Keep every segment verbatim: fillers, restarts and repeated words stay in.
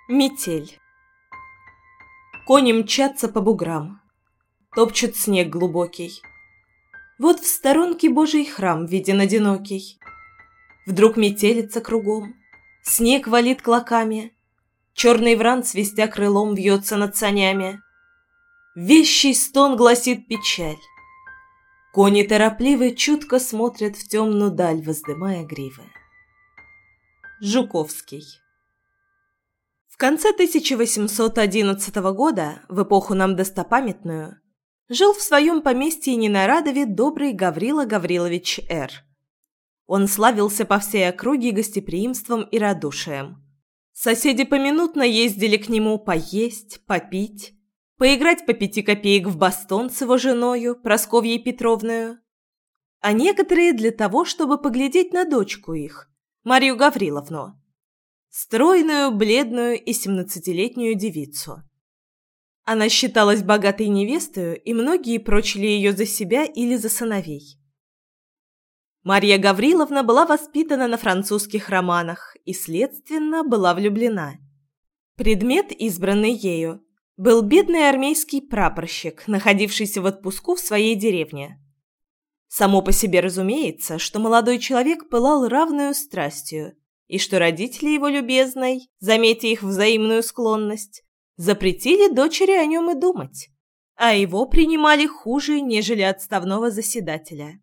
Метель. Кони мчатся по буграм, топчут снег глубокий. Вот в сторонке Божий храм виден одинокий. Вдруг метелица кругом, снег валит клоками, черный вран, свистя крылом, вьется над санями. Вещий стон гласит печаль. Кони торопливы чутко смотрят в темную даль, воздымая гривы. Жуковский. В конце тысяча восемьсот одиннадцатого года, в эпоху нам достопамятную, жил в своем поместье Ненарадове добрый Гаврила Гаврилович Р. Он славился по всей округе гостеприимством и радушием. Соседи поминутно ездили к нему поесть, попить, поиграть по пяти копеек в бастон с его женою, Прасковьей Петровною, а некоторые для того, чтобы поглядеть на дочку их, Марью Гавриловну, стройную, бледную и семнадцатилетнюю девицу. Она считалась богатой невестою, и многие прочили ее за себя или за сыновей. Марья Гавриловна была воспитана на французских романах и, следственно, была влюблена. Предмет, избранный ею, был бедный армейский прапорщик, находившийся в отпуску в своей деревне. Само по себе разумеется, что молодой человек пылал равною страстью, и что родители его любезной, заметя их взаимную склонность, запретили дочери о нем и думать, а его принимали хуже, нежели отставного заседателя.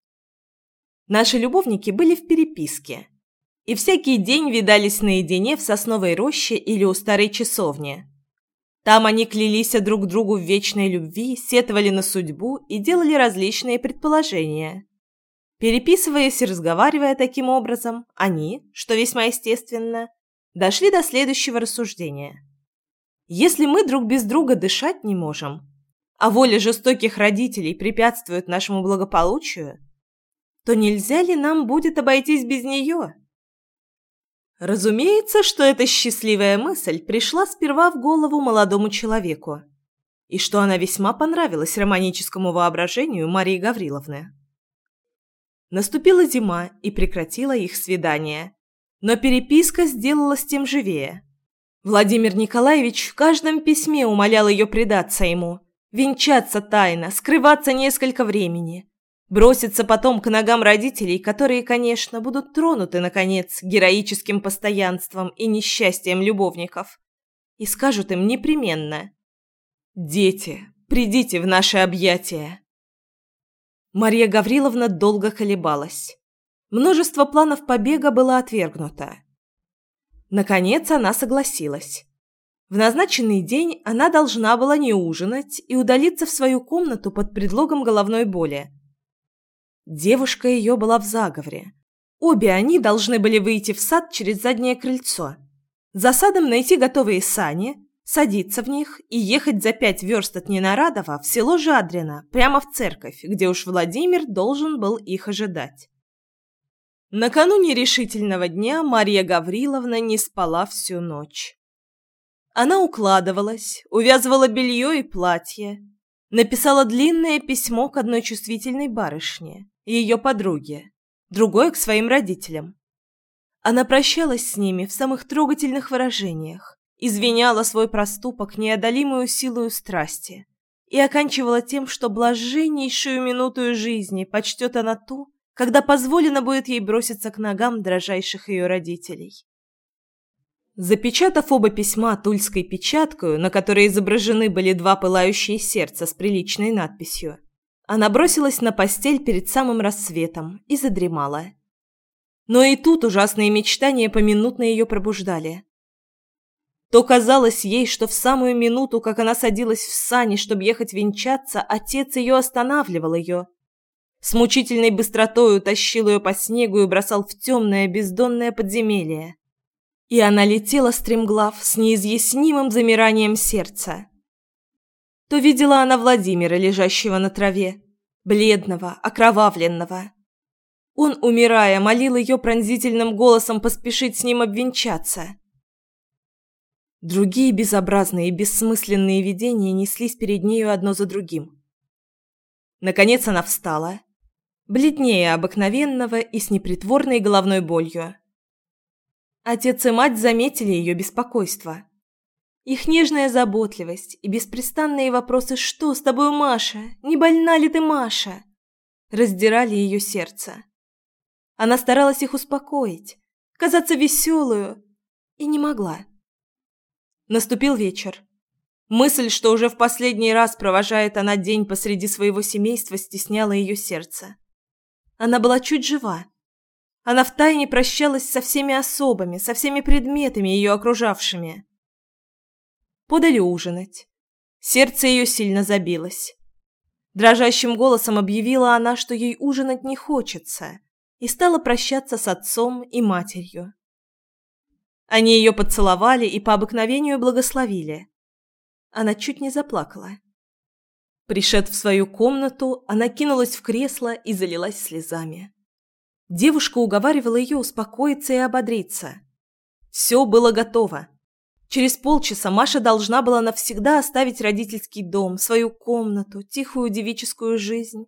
Наши любовники были в переписке, и всякий день видались наедине в сосновой роще или у старой часовни. Там они клялись друг другу в вечной любви, сетовали на судьбу и делали различные предположения. Переписываясь и разговаривая таким образом, они, что весьма естественно, дошли до следующего рассуждения. Если мы друг без друга дышать не можем, а воля жестоких родителей препятствует нашему благополучию, то нельзя ли нам будет обойтись без нее? Разумеется, что эта счастливая мысль пришла сперва в голову молодому человеку, и что она весьма понравилась романическому воображению Марии Гавриловны. Наступила зима и прекратила их свидание, но переписка сделалась тем живее. Владимир Николаевич в каждом письме умолял ее предаться ему, венчаться тайно, скрываться несколько времени, броситься потом к ногам родителей, которые, конечно, будут тронуты, наконец, героическим постоянством и несчастьем любовников, и скажут им непременно: «Дети, придите в наши объятия». Марья Гавриловна долго колебалась. Множество планов побега было отвергнуто. Наконец она согласилась. В назначенный день она должна была не ужинать и удалиться в свою комнату под предлогом головной боли. Девушка ее была в заговоре. Обе они должны были выйти в сад через заднее крыльцо. За садом найти готовые сани, садиться в них и ехать за пять верст от Ненарадова в село Жадрино, прямо в церковь, где уж Владимир должен был их ожидать. Накануне решительного дня Марья Гавриловна не спала всю ночь. Она укладывалась, увязывала белье и платье, написала длинное письмо к одной чувствительной барышне, ее подруге, другое к своим родителям. Она прощалась с ними в самых трогательных выражениях, извиняла свой проступок неодолимую силою страсти и оканчивала тем, что блаженнейшую минуту жизни почтет она ту, когда позволено будет ей броситься к ногам дрожайших ее родителей. Запечатав оба письма тульской печаткою, на которой изображены были два пылающие сердца с приличной надписью, она бросилась на постель перед самым рассветом и задремала. Но и тут ужасные мечтания поминутно ее пробуждали. То казалось ей, что в самую минуту, как она садилась в сани, чтобы ехать венчаться, отец ее останавливал ее. С мучительной быстротою тащил ее по снегу и бросал в темное бездонное подземелье. И она летела стремглав с неизъяснимым замиранием сердца. То видела она Владимира, лежащего на траве, бледного, окровавленного. Он, умирая, молил ее пронзительным голосом поспешить с ним обвенчаться. Другие безобразные и бессмысленные видения неслись перед нею одно за другим. Наконец она встала, бледнее обыкновенного и с непритворной головной болью. Отец и мать заметили ее беспокойство. Их нежная заботливость и беспрестанные вопросы «Что с тобой, Маша? Не больна ли ты, Маша?» раздирали ее сердце. Она старалась их успокоить, казаться веселую, и не могла. Наступил вечер. Мысль, что уже в последний раз провожает она день посреди своего семейства, стесняла ее сердце. Она была чуть жива. Она втайне прощалась со всеми особами, со всеми предметами, ее окружавшими. Подали ужинать. Сердце ее сильно забилось. Дрожащим голосом объявила она, что ей ужинать не хочется, и стала прощаться с отцом и матерью. Они ее поцеловали и по обыкновению благословили. Она чуть не заплакала. Пришед в свою комнату, она кинулась в кресло и залилась слезами. Девушка уговаривала ее успокоиться и ободриться. Все было готово. Через полчаса Маша должна была навсегда оставить родительский дом, свою комнату, тихую девическую жизнь.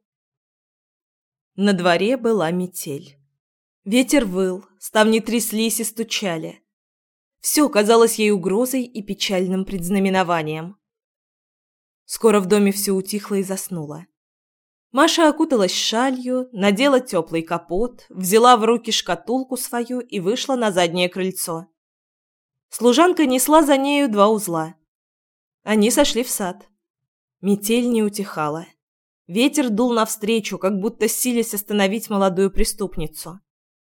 На дворе была метель. Ветер выл, ставни тряслись и стучали. Все казалось ей угрозой и печальным предзнаменованием. Скоро в доме все утихло и заснуло. Маша окуталась шалью, надела теплый капот, взяла в руки шкатулку свою и вышла на заднее крыльцо. Служанка несла за нею два узла. Они сошли в сад. Метель не утихала. Ветер дул навстречу, как будто силясь остановить молодую преступницу.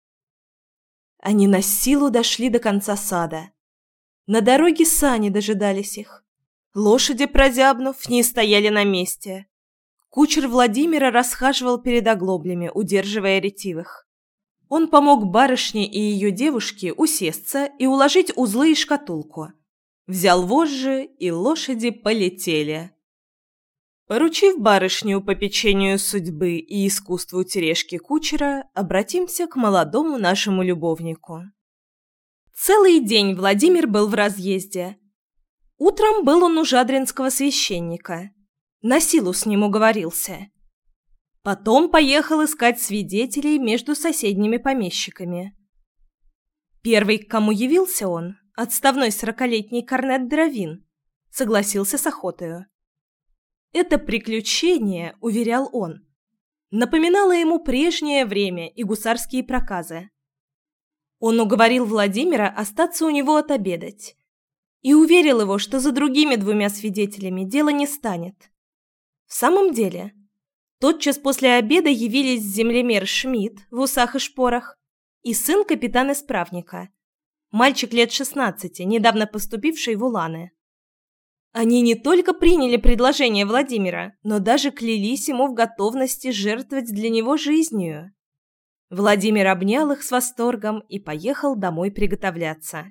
Они насилу дошли до конца сада. На дороге сани дожидались их. Лошади, прозябнув, не стояли на месте. Кучер Владимира расхаживал перед оглоблями, удерживая ретивых. Он помог барышне и ее девушке усесться и уложить узлы и шкатулку. Взял вожжи, и лошади полетели. Поручив барышню попечению судьбы и искусству тережки кучера, обратимся к молодому нашему любовнику. Целый день Владимир был в разъезде. Утром был он у жадринского священника. На силу с ним уговорился. Потом поехал искать свидетелей между соседними помещиками. Первый, к кому явился он, отставной сорокалетний корнет Дровин, согласился с охотою. Это приключение, уверял он, напоминало ему прежнее время и гусарские проказы. Он уговорил Владимира остаться у него отобедать и уверил его, что за другими двумя свидетелями дело не станет. В самом деле, тотчас после обеда явились землемер Шмидт в усах и шпорах и сын капитана-исправника, мальчик лет шестнадцати, недавно поступивший в Уланы. Они не только приняли предложение Владимира, но даже клялись ему в готовности жертвовать для него жизнью. Владимир обнял их с восторгом и поехал домой приготовляться.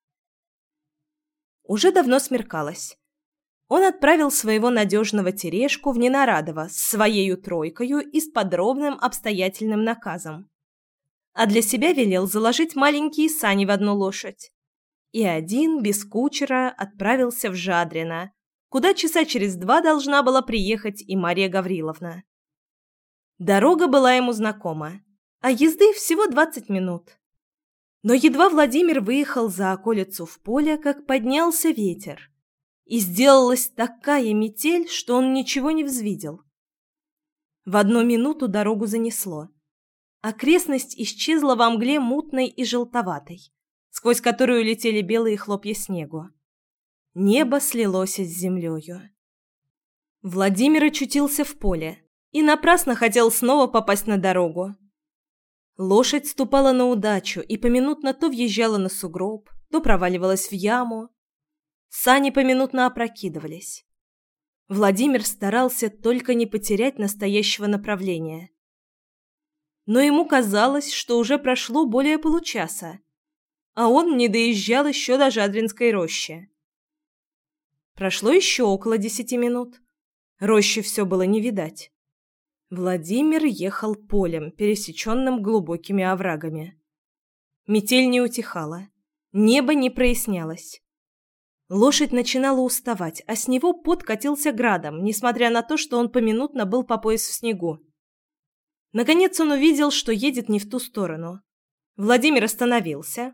Уже давно смеркалось. Он отправил своего надежного Терешку в Ненарадово с своею тройкою и с подробным обстоятельным наказом. А для себя велел заложить маленькие сани в одну лошадь. И один, без кучера, отправился в Жадрино, куда часа через два должна была приехать и Мария Гавриловна. Дорога была ему знакома, а езды всего двадцать минут. Но едва Владимир выехал за околицу в поле, как поднялся ветер. И сделалась такая метель, что он ничего не взвидел. В одну минуту дорогу занесло. Окрестность исчезла во мгле мутной и желтоватой, сквозь которую летели белые хлопья снегу. Небо слилось с землею. Владимир очутился в поле и напрасно хотел снова попасть на дорогу. Лошадь ступала на удачу и поминутно то въезжала на сугроб, то проваливалась в яму. Сани поминутно опрокидывались. Владимир старался только не потерять настоящего направления. Но ему казалось, что уже прошло более получаса, а он не доезжал еще до Жадринской рощи. Прошло еще около десяти минут. Рощи все было не видать. Владимир ехал полем, пересеченным глубокими оврагами. Метель не утихала, небо не прояснялось. Лошадь начинала уставать, а с него пот катился градом, несмотря на то, что он поминутно был по пояс в снегу. Наконец он увидел, что едет не в ту сторону. Владимир остановился,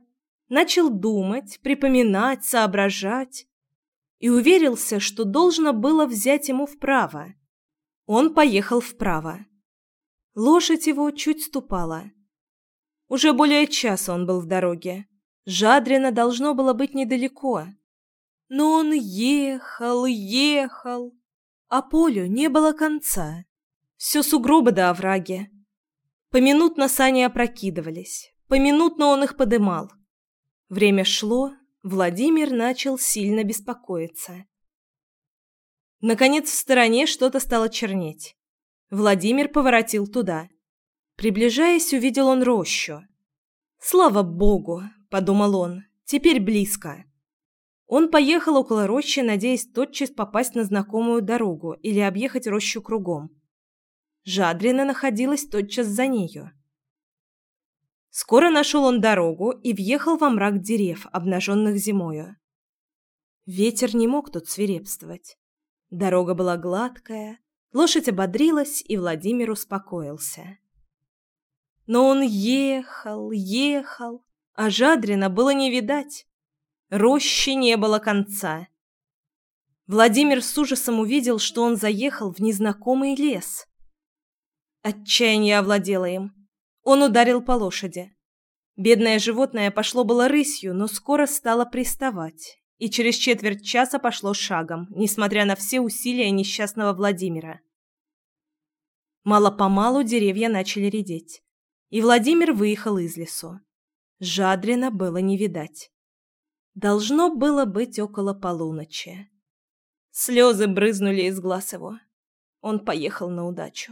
начал думать, припоминать, соображать и уверился, что должно было взять ему вправо. Он поехал вправо. Лошадь его чуть ступала. Уже более часа он был в дороге. Жадрино должно было быть недалеко. Но он ехал, ехал, а полю не было конца. Все сугробы да овраги. Поминутно сани опрокидывались, поминутно он их подымал. Время шло, Владимир начал сильно беспокоиться. Наконец в стороне что-то стало чернеть. Владимир поворотил туда. Приближаясь, увидел он рощу. «Слава Богу!» – подумал он. «Теперь близко». Он поехал около рощи, надеясь тотчас попасть на знакомую дорогу или объехать рощу кругом. Жадрино находилась тотчас за нею. Скоро нашел он дорогу и въехал во мрак дерев, обнаженных зимою. Ветер не мог тут свирепствовать. Дорога была гладкая, лошадь ободрилась, и Владимир успокоился. Но он ехал, ехал, а Жадрино было не видать. Рощи не было конца. Владимир с ужасом увидел, что он заехал в незнакомый лес. Отчаяние овладело им. Он ударил по лошади. Бедное животное пошло было рысью, но скоро стало приставать, и через четверть часа пошло шагом, несмотря на все усилия несчастного Владимира. Мало-помалу деревья начали редеть, и Владимир выехал из лесу. Жадрино было не видать. Должно было быть около полуночи. Слезы брызнули из глаз его. Он поехал на удачу.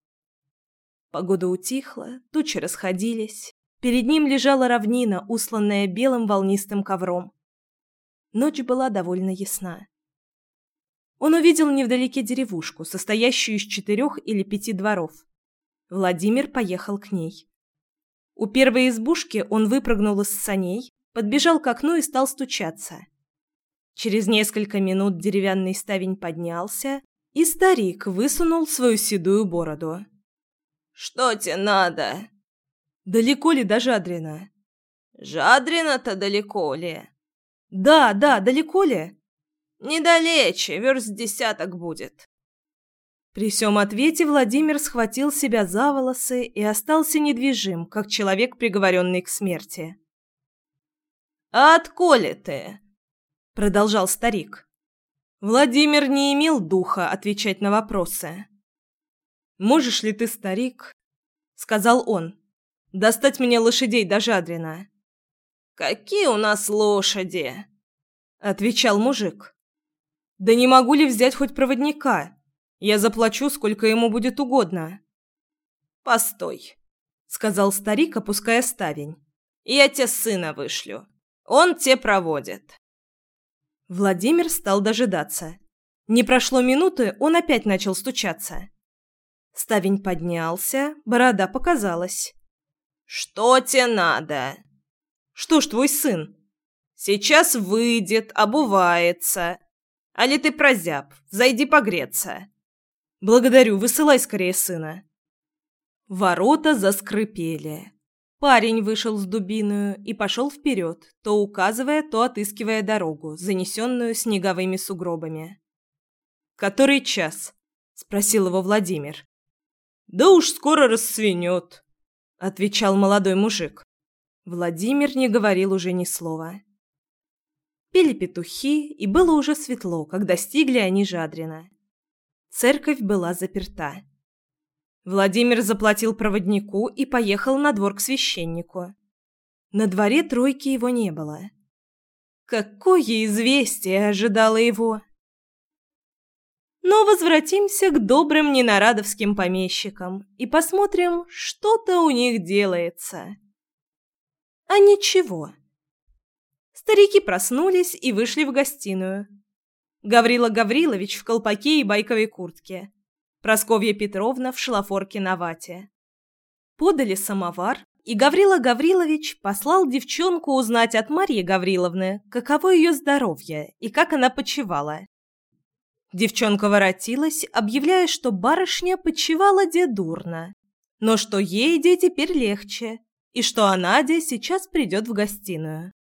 Погода утихла, тучи расходились. Перед ним лежала равнина, усланная белым волнистым ковром. Ночь была довольно ясна. Он увидел невдалеке деревушку, состоящую из четырех или пяти дворов. Владимир поехал к ней. У первой избушки он выпрыгнул из саней, подбежал к окну и стал стучаться. Через несколько минут деревянный ставень поднялся, и старик высунул свою седую бороду. «Что тебе надо?» «Далеко ли до Жадрино?» «Жадрино-то далеко ли?» «Да, да, далеко ли?» «Недалече, верст десяток будет». При всем ответе Владимир схватил себя за волосы и остался недвижим, как человек, приговоренный к смерти. «А отколе ты?» — продолжал старик. Владимир не имел духа отвечать на вопросы. «Можешь ли ты, старик, — сказал он, — достать мне лошадей до Жадрино?» «Какие у нас лошади?» — отвечал мужик. «Да не могу ли взять хоть проводника? Я заплачу, сколько ему будет угодно». «Постой», — сказал старик, опуская ставень. «Я тебе сына вышлю. Он те проводит». Владимир стал дожидаться. Не прошло минуты, он опять начал стучаться. Ставень поднялся, борода показалась. «Что тебе надо?» «Что ж твой сын?» «Сейчас выйдет, обувается. Али ты прозяб, зайди погреться». «Благодарю, высылай скорее сына». Ворота заскрипели. Парень вышел с дубиною и пошел вперед, то указывая, то отыскивая дорогу, занесенную снеговыми сугробами. «Который час?» — спросил его Владимир. «Да уж скоро рассвенет», — отвечал молодой мужик. Владимир не говорил уже ни слова. Пели петухи, и было уже светло, когда достигли они Жадрино. Церковь была заперта. Владимир заплатил проводнику и поехал на двор к священнику. На дворе тройки его не было. Какое известие ожидало его! Но возвратимся к добрым ненарадовским помещикам и посмотрим, что-то у них делается. А ничего. Старики проснулись и вышли в гостиную. Гаврила Гаврилович в колпаке и байковой куртке. Прасковья Петровна в шлафорке на вате. Подали самовар, и Гаврила Гаврилович послал девчонку узнать от Марьи Гавриловны, каково ее здоровье и как она почивала. Девчонка воротилась, объявляя, что барышня почивала де дурно, но что ей де теперь легче, и что она де сейчас придет в гостиную.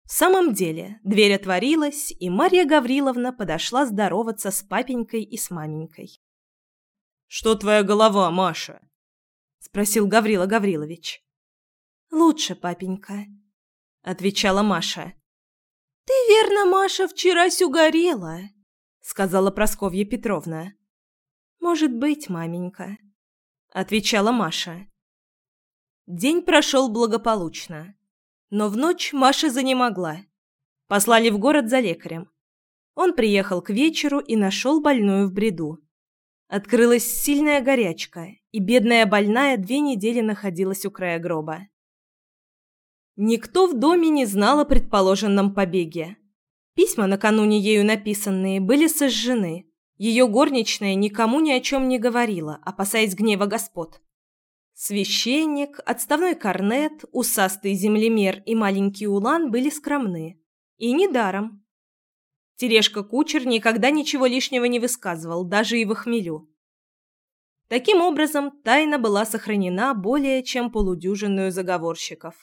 В самом деле, дверь отворилась, и Марья Гавриловна подошла здороваться с папенькой и с маменькой. «Что твоя голова, Маша?» – спросил Гаврила Гаврилович. «Лучше, папенька», – отвечала Маша. «Ты, верно, Маша, вчерась угорела», – сказала Прасковья Петровна. «Может быть, маменька», – отвечала Маша. День прошел благополучно. Но в ночь Маша занемогла. Послали в город за лекарем. Он приехал к вечеру и нашел больную в бреду. Открылась сильная горячка, и бедная больная две недели находилась у края гроба. Никто в доме не знал о предположенном побеге. Письма, накануне ею написанные, были сожжены. Ее горничная никому ни о чем не говорила, опасаясь гнева господ. Священник, отставной корнет, усастый землемер и маленький улан были скромны. И недаром. Терешка-кучер никогда ничего лишнего не высказывал, даже и в хмелю. Таким образом, тайна была сохранена более чем полудюжиною заговорщиков.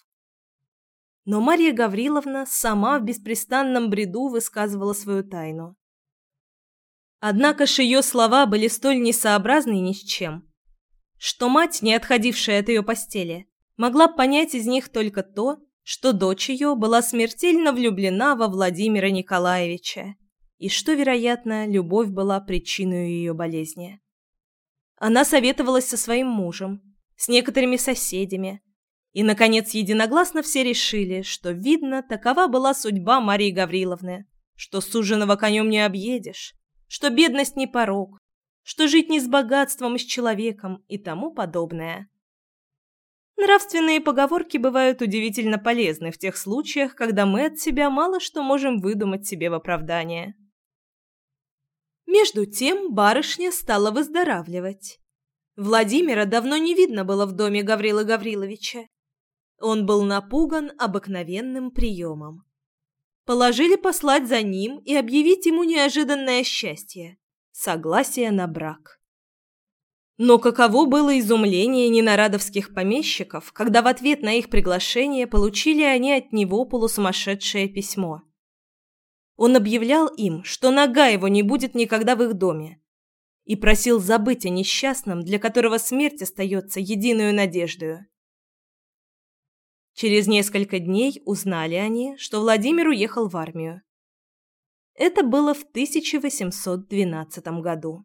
Но Марья Гавриловна сама в беспрестанном бреду высказывала свою тайну. Однако ж ее слова были столь несообразны ни с чем, что мать, не отходившая от ее постели, могла понять из них только то, что дочь ее была смертельно влюблена во Владимира Николаевича, и что, вероятно, любовь была причиной ее болезни. Она советовалась со своим мужем, с некоторыми соседями, и, наконец, единогласно все решили, что, видно, такова была судьба Марии Гавриловны, что суженого конем не объедешь, что бедность не порок, что жить не с богатством и с человеком и тому подобное. Нравственные поговорки бывают удивительно полезны в тех случаях, когда мы от себя мало что можем выдумать себе в оправдание. Между тем барышня стала выздоравливать. Владимира давно не видно было в доме Гаврилы Гавриловича. Он был напуган обыкновенным приемом. Положили послать за ним и объявить ему неожиданное счастье – согласие на брак. Но каково было изумление ненарадовских помещиков, когда в ответ на их приглашение получили они от него полусумасшедшее письмо. Он объявлял им, что нога его не будет никогда в их доме, и просил забыть о несчастном, для которого смерть остается единую надеждою. Через несколько дней узнали они, что Владимир уехал в армию. Это было в тысяча восемьсот двенадцатом году.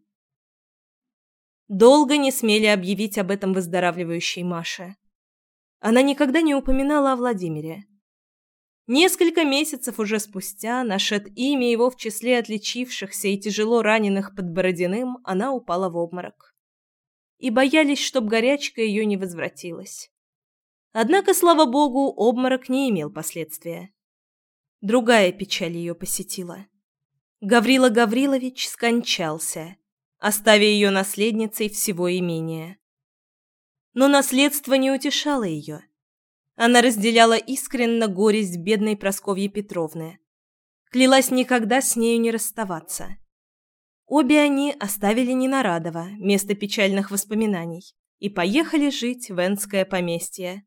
Долго не смели объявить об этом выздоравливающей Маше. Она никогда не упоминала о Владимире. Несколько месяцев уже спустя, нашед имя его в числе отличившихся и тяжело раненых под Бородиным, она упала в обморок. И боялись, чтоб горячка ее не возвратилась. Однако, слава богу, обморок не имел последствия. Другая печаль ее посетила. Гаврила Гаврилович скончался, оставя ее наследницей всего имения. Но наследство не утешало ее. Она разделяла искренно горесть бедной Прасковьи Петровны. Клялась никогда с нею не расставаться. Обе они оставили Ненарадово, место печальных воспоминаний, и поехали жить в Энское поместье.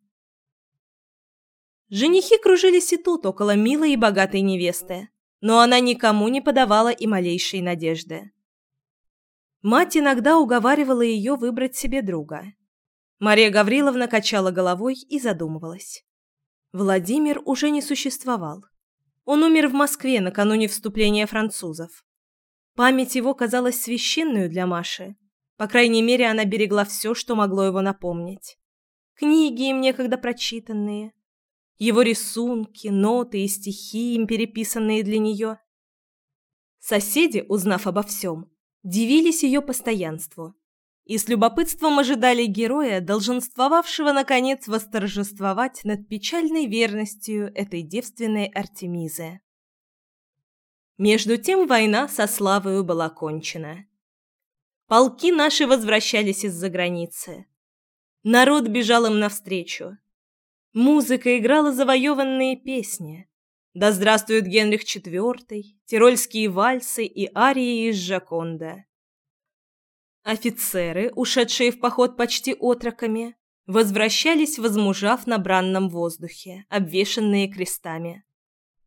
Женихи кружились и тут около милой и богатой невесты, но она никому не подавала и малейшей надежды. Мать иногда уговаривала ее выбрать себе друга. Мария Гавриловна качала головой и задумывалась. Владимир уже не существовал. Он умер в Москве накануне вступления французов. Память его казалась священную для Маши. По крайней мере, она берегла все, что могло его напомнить. Книги им некогда прочитанные, его рисунки, ноты и стихи, им переписанные для нее. Соседи, узнав обо всем, дивились ее постоянству и с любопытством ожидали героя, долженствовавшего, наконец, восторжествовать над печальной верностью этой девственной Артемизы. Между тем война со славою была кончена. Полки наши возвращались из-за границы. Народ бежал им навстречу. Музыка играла завоеванные песни. Да здравствует Генрих четвёртый, тирольские вальсы и арии из Джоконда. Офицеры, ушедшие в поход почти отроками, возвращались, возмужав на бранном воздухе, обвешанные крестами.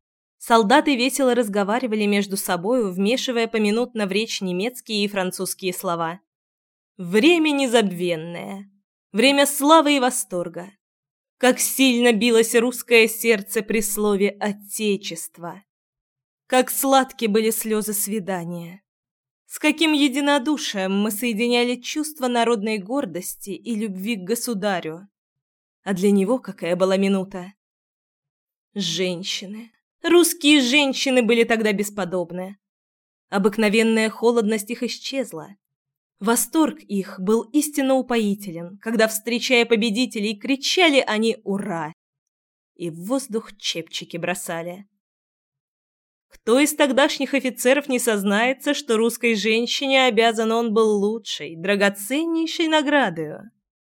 Солдаты весело разговаривали между собою, вмешивая поминутно в речь немецкие и французские слова. Время незабвенное, время славы и восторга. Как сильно билось русское сердце при слове «Отечество». Как сладки были слезы свидания. С каким единодушием мы соединяли чувство народной гордости и любви к государю. А для него какая была минута. Женщины. Русские женщины были тогда бесподобны. Обыкновенная холодность их исчезла. Восторг их был истинно упоителен, когда, встречая победителей, кричали они «Ура!» и в воздух чепчики бросали. Кто из тогдашних офицеров не сознается, что русской женщине обязан он был лучшей, драгоценнейшей наградою?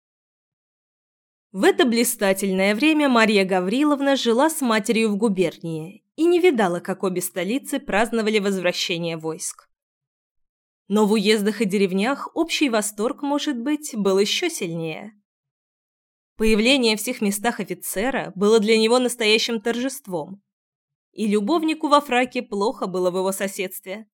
В это блистательное время Марья Гавриловна жила с матерью в губернии и не видала, как обе столицы праздновали возвращение войск. Но в уездах и деревнях общий восторг, может быть, был еще сильнее. Появление в всех местах офицера было для него настоящим торжеством, и любовнику во фраке плохо было в его соседстве.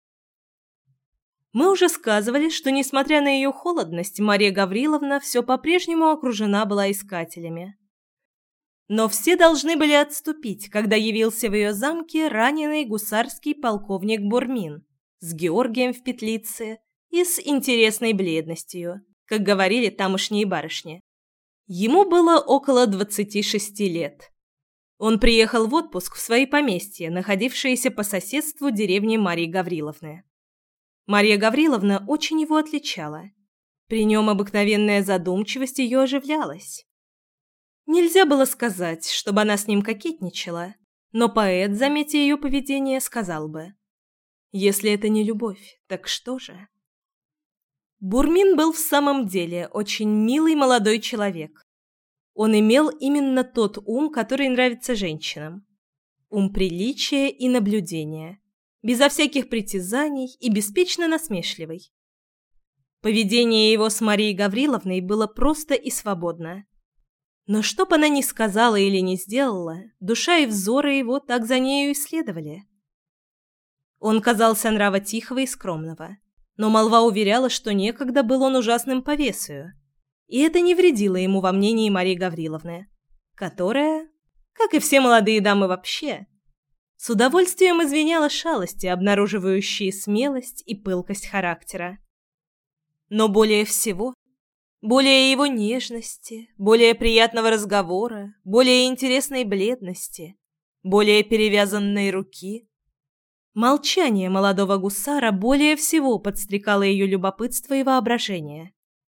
Мы уже сказывали, что, несмотря на ее холодность, Марья Гавриловна все по-прежнему окружена была искателями. Но все должны были отступить, когда явился в ее замке раненый гусарский полковник Бурмин с Георгием в петлице и с интересной бледностью, как говорили тамошние барышни. Ему было около двадцати шести лет. Он приехал в отпуск в свои поместья, находившиеся по соседству деревни Марьи Гавриловны. Марья Гавриловна очень его отличала. При нем обыкновенная задумчивость ее оживлялась. Нельзя было сказать, чтобы она с ним кокетничала, но поэт, заметя ее поведение, сказал бы: «Если это не любовь, так что же?» Бурмин был в самом деле очень милый молодой человек. Он имел именно тот ум, который нравится женщинам. Ум приличия и наблюдения, безо всяких притязаний и беспечно насмешливый. Поведение его с Марией Гавриловной было просто и свободно. Но что бы она ни сказала или не сделала, душа и взоры его так за нею и следовали. Он казался нрава тихого и скромного, но молва уверяла, что некогда был он ужасным повесою, и это не вредило ему во мнении Марии Гавриловны, которая, как и все молодые дамы вообще, с удовольствием извиняла шалости, обнаруживающие смелость и пылкость характера. Но более всего, более его нежности, более приятного разговора, более интересной бледности, более перевязанной руки, молчание молодого гусара более всего подстрекало ее любопытство и воображение.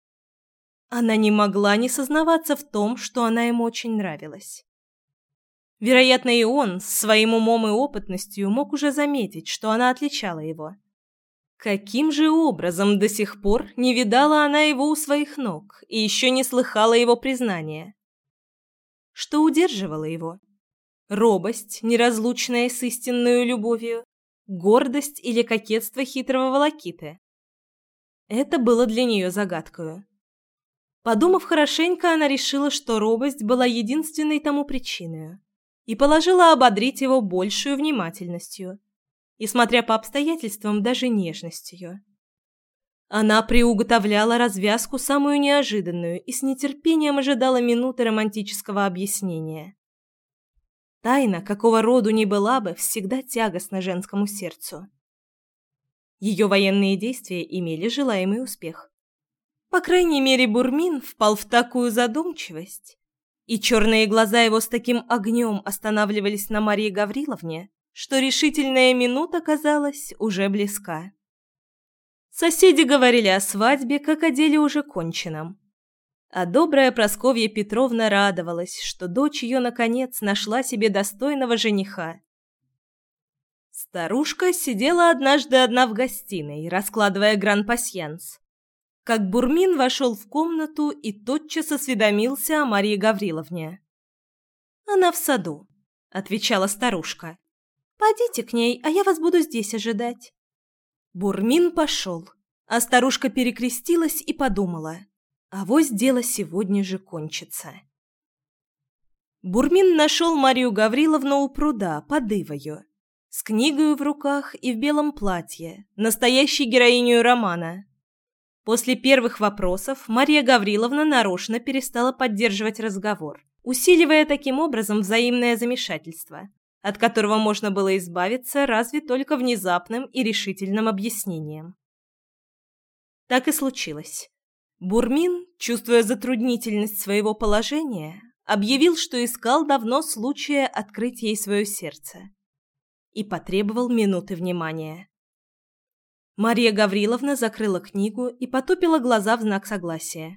Она не могла не сознаваться в том, что она ему очень нравилась. Вероятно, и он, с своим умом и опытностью, мог уже заметить, что она отличала его. Каким же образом до сих пор не видала она его у своих ног и еще не слыхала его признания? Что удерживало его? Робость, неразлучная с истинной любовью, гордость или кокетство хитрого волокиты? Это было для нее загадкою. Подумав хорошенько, она решила, что робость была единственной тому причиной, и положила ободрить его большую внимательностью и, смотря по обстоятельствам, даже нежностью. Она приуготовляла развязку самую неожиданную и с нетерпением ожидала минуты романтического объяснения. Тайна, какого роду ни была бы, всегда тягостна женскому сердцу. Ее военные действия имели желаемый успех. По крайней мере, Бурмин впал в такую задумчивость, и черные глаза его с таким огнем останавливались на Марии Гавриловне, что решительная минута, казалось, уже близка. Соседи говорили о свадьбе, как о деле уже конченном. А добрая Прасковья Петровна радовалась, что дочь ее, наконец, нашла себе достойного жениха. Старушка сидела однажды одна в гостиной, раскладывая гран-пасьянс, как Бурмин вошел в комнату и тотчас осведомился о Марии Гавриловне. «Она в саду», — отвечала старушка. «Пойдите к ней, а я вас буду здесь ожидать». Бурмин пошел, а старушка перекрестилась и подумала: авось дело сегодня же кончится. Бурмин нашел Марию Гавриловну у пруда, под ивою, с книгой в руках и в белом платье, настоящей героиней романа. После первых вопросов Мария Гавриловна нарочно перестала поддерживать разговор, усиливая таким образом взаимное замешательство, от которого можно было избавиться разве только внезапным и решительным объяснением. Так и случилось. Бурмин, чувствуя затруднительность своего положения, объявил, что искал давно случая открыть ей свое сердце, и потребовал минуты внимания. Мария Гавриловна закрыла книгу и потупила глаза в знак согласия.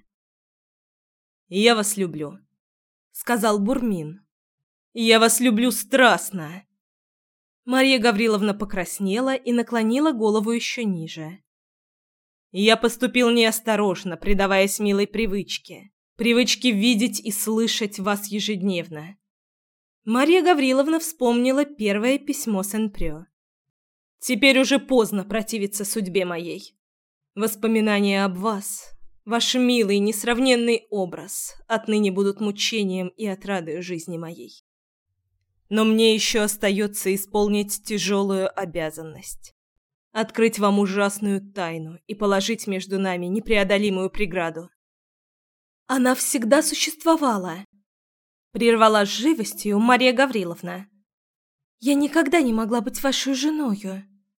«Я вас люблю», — сказал Бурмин. «Я вас люблю страстно!» Мария Гавриловна покраснела и наклонила голову еще ниже. «Я поступил неосторожно, предаваясь милой привычке, привычке видеть и слышать вас ежедневно». Мария Гавриловна вспомнила первое письмо Сен-Прё. «Теперь уже поздно противиться судьбе моей. Воспоминания об вас, ваш милый, несравненный образ, отныне будут мучением и отрадой жизни моей. Но мне еще остается исполнить тяжелую обязанность. Открыть вам ужасную тайну и положить между нами непреодолимую преграду». «Она всегда существовала», — прервала с живостью Мария Гавриловна. «Я никогда не могла быть вашей женою».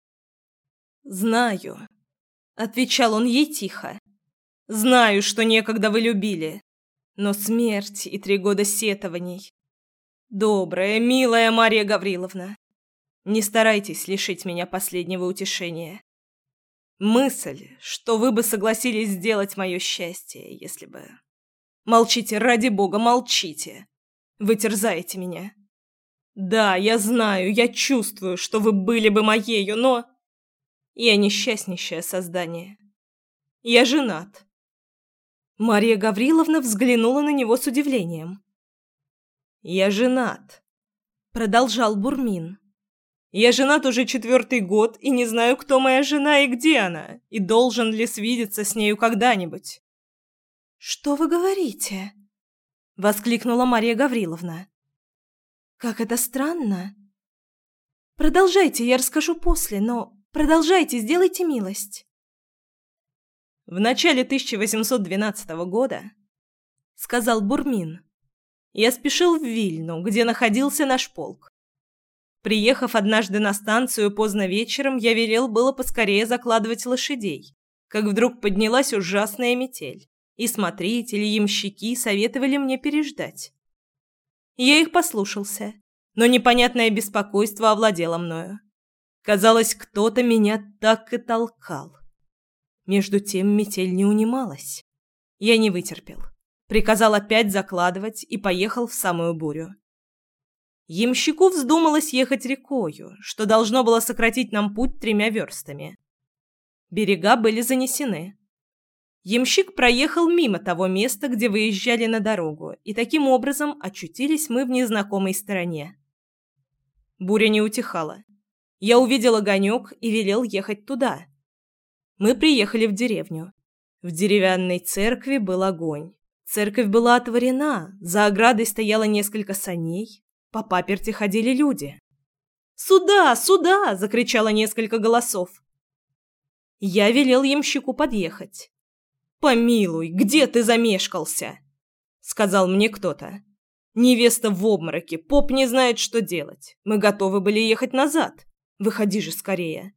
«Знаю», — отвечал он ей тихо. «Знаю, что некогда вы любили, но смерть и три года сетований. Добрая, милая Мария Гавриловна, не старайтесь лишить меня последнего утешения. Мысль, что вы бы согласились сделать мое счастье, если бы... Молчите, ради бога, молчите. Вы терзаете меня. Да, я знаю, я чувствую, что вы были бы моею, но... Я несчастнейшее создание. Я женат». Мария Гавриловна взглянула на него с удивлением. «Я женат», — продолжал Бурмин. «Я женат уже четвертый год и не знаю, кто моя жена и где она, и должен ли свидеться с нею когда-нибудь». «Что вы говорите?» — воскликнула Мария Гавриловна. «Как это странно. Продолжайте, я расскажу после, но продолжайте, сделайте милость». «В начале тысяча восемьсот двенадцатого года, — сказал Бурмин, — я спешил в Вильну, где находился наш полк. Приехав однажды на станцию поздно вечером, я велел было поскорее закладывать лошадей, как вдруг поднялась ужасная метель, и смотрители, ямщики советовали мне переждать. Я их послушался, но непонятное беспокойство овладело мною. Казалось, кто-то меня так и толкал. Между тем метель не унималась. Я не вытерпел. Приказал опять закладывать и поехал в самую бурю. Ямщику вздумалось ехать рекою, что должно было сократить нам путь тремя верстами. Берега были занесены. Ямщик проехал мимо того места, где выезжали на дорогу, и таким образом очутились мы в незнакомой стороне. Буря не утихала. Я увидел огонек и велел ехать туда. Мы приехали в деревню. В деревянной церкви был огонь. Церковь была отворена, за оградой стояло несколько саней, по паперти ходили люди. «Сюда! Сюда!» — закричало несколько голосов. Я велел ямщику подъехать. «Помилуй, где ты замешкался?» — сказал мне кто-то. «Невеста в обмороке, поп не знает, что делать. Мы готовы были ехать назад. Выходи же скорее».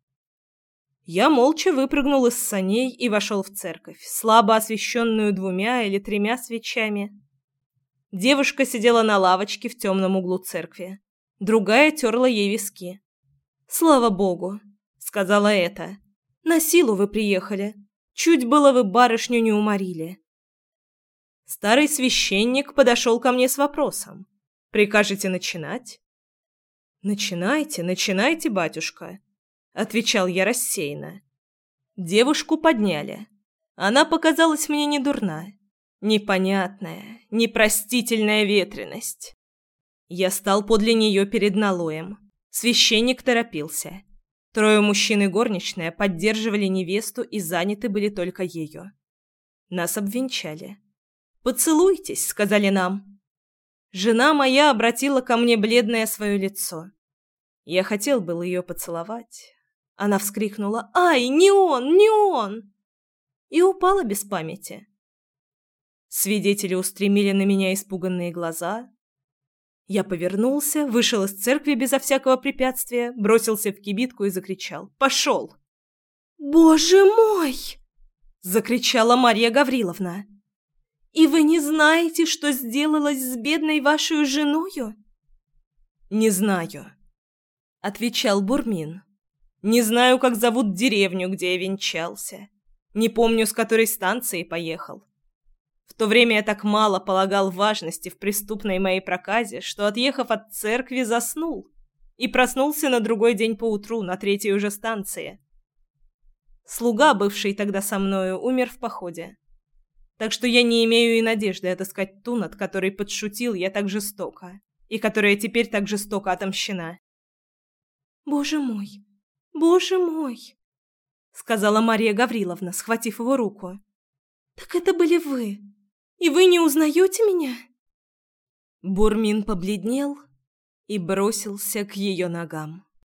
Я молча выпрыгнул из саней и вошел в церковь, слабо освещенную двумя или тремя свечами. Девушка сидела на лавочке в темном углу церкви. Другая терла ей виски. «Слава Богу!» — сказала эта. «На силу вы приехали. Чуть было вы барышню не уморили». Старый священник подошел ко мне с вопросом. «Прикажете начинать?» «Начинайте, начинайте, батюшка», — отвечал я рассеянно. Девушку подняли. Она показалась мне недурна. Непонятная, непростительная ветреность. Я стал подле нее перед налоем. Священник торопился. Трое мужчин и горничная поддерживали невесту и заняты были только ею. Нас обвенчали. «Поцелуйтесь», — сказали нам. Жена моя обратила ко мне бледное свое лицо. Я хотел было ее поцеловать. Она вскрикнула: «Ай, не он, не он!» и упала без памяти. Свидетели устремили на меня испуганные глаза. Я повернулся, вышел из церкви безо всякого препятствия, бросился в кибитку и закричал: «Пошел!» «Боже мой!» – закричала Марья Гавриловна. «И вы не знаете, что сделалось с бедной вашей женою?» «Не знаю», – отвечал Бурмин. «Не знаю, как зовут деревню, где я венчался. Не помню, с которой станции поехал. В то время я так мало полагал важности в преступной моей проказе, что, отъехав от церкви, заснул и проснулся на другой день поутру на третьей уже станции. Слуга, бывший тогда со мною, умер в походе. Так что я не имею и надежды отыскать ту, над которой подшутил я так жестоко, и которая теперь так жестоко отомщена». «Боже мой! Боже мой!» — сказала Марья Гавриловна, схватив его руку. «Так это были вы! И вы не узнаете меня?» Бурмин побледнел и бросился к ее ногам.